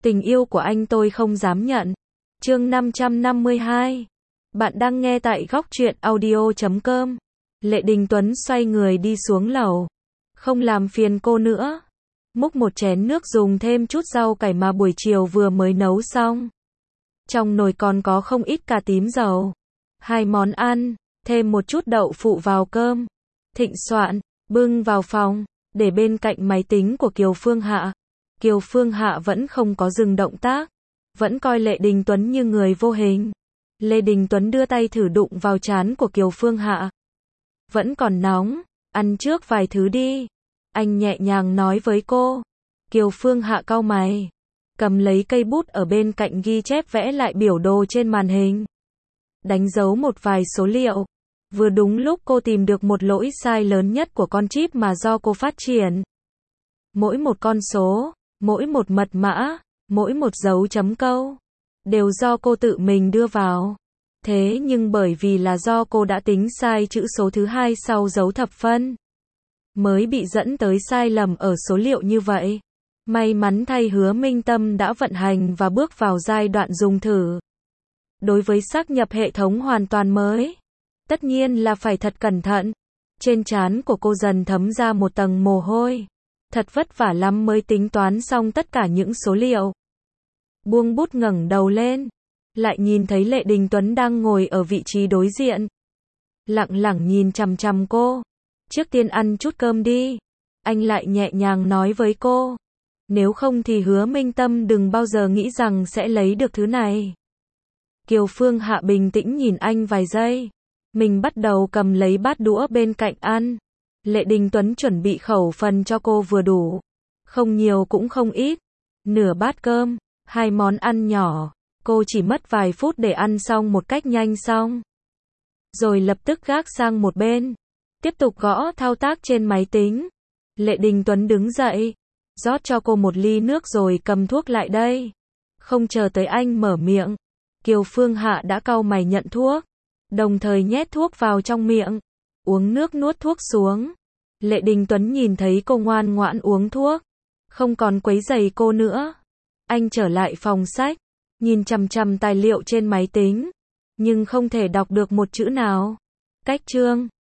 Tình yêu của anh tôi không dám nhận. Chương 552. Bạn đang nghe tại góc truyện audio.com. Lệ Đình Tuấn xoay người đi xuống lầu. Không làm phiền cô nữa. Múc một chén nước dùng thêm chút rau cải mà buổi chiều vừa mới nấu xong. Trong nồi còn có không ít cà tím dầu. 2 món ăn, thêm một chút đậu phụ vào cơm. Thịnh soạn, bưng vào phòng, để bên cạnh máy tính của Kiều Phương Hạ. Kiều Phương Hạ vẫn không có dừng động tác, vẫn coi Lệ Đình Tuấn như người vô hình. Lê Đình Tuấn đưa tay thử đụng vào trán của Kiều Phương Hạ. Vẫn còn nóng, ăn trước vài thứ đi. Anh nhẹ nhàng nói với cô. Kiều Phương Hạ cau mày, cầm lấy cây bút ở bên cạnh ghi chép vẽ lại biểu đồ trên màn hình. Đánh dấu một vài số liệu. Vừa đúng lúc cô tìm được một lỗi sai lớn nhất của con chip mà do cô phát triển. Mỗi một con số, mỗi một mật mã, mỗi một dấu chấm câu, đều do cô tự mình đưa vào. Thế nhưng bởi vì là do cô đã tính sai chữ số thứ 2 sau dấu thập phân, mới bị dẫn tới sai lầm ở số liệu như vậy. May mắn thay Hứa Minh Tâm đã vận hành và bước vào giai đoạn dùng thử. Đối với xác nhập hệ thống hoàn toàn mới, tất nhiên là phải thật cẩn thận. Trên trán của cô dần thấm ra một tầng mồ hôi. Thật vất vả lắm mới tính toán xong tất cả những số liệu. Buông bút ngẩng đầu lên, lại nhìn thấy Lệ Đình Tuấn đang ngồi ở vị trí đối diện. Lặng lặng nhìn chằm chằm cô. Trước tiên ăn chút cơm đi. Anh lại nhẹ nhàng nói với cô. Nếu không thì Hứa Minh Tâm đừng bao giờ nghĩ rằng sẽ lấy được thứ này. Kiều Phương Hạ bình tĩnh nhìn anh vài giây. Mình bắt đầu cầm lấy bát đũa bên cạnh ăn. Lệ Đình Tuấn chuẩn bị khẩu phần cho cô vừa đủ. Không nhiều cũng không ít. Nửa bát cơm, 2 món ăn nhỏ. Cô chỉ mất vài phút để ăn xong một cách nhanh xong. Rồi lập tức gác sang một bên. Tiếp tục gõ thao tác trên máy tính. Lệ Đình Tuấn đứng dậy. Rót cho cô một ly nước rồi cầm thuốc lại đây. Không chờ tới anh mở miệng. Kiều Phương Hạ đã cau mày nhận thuốc. Đồng thời nhét thuốc vào trong miệng. Uống nước nuốt thuốc xuống. Lệ Đình Tuấn nhìn thấy cô ngoan ngoãn uống thuốc. Không còn quấy rầy cô nữa. Anh trở lại phòng sách. Nhìn chằm chằm tài liệu trên máy tính. Nhưng không thể đọc được một chữ nào. Cách chương.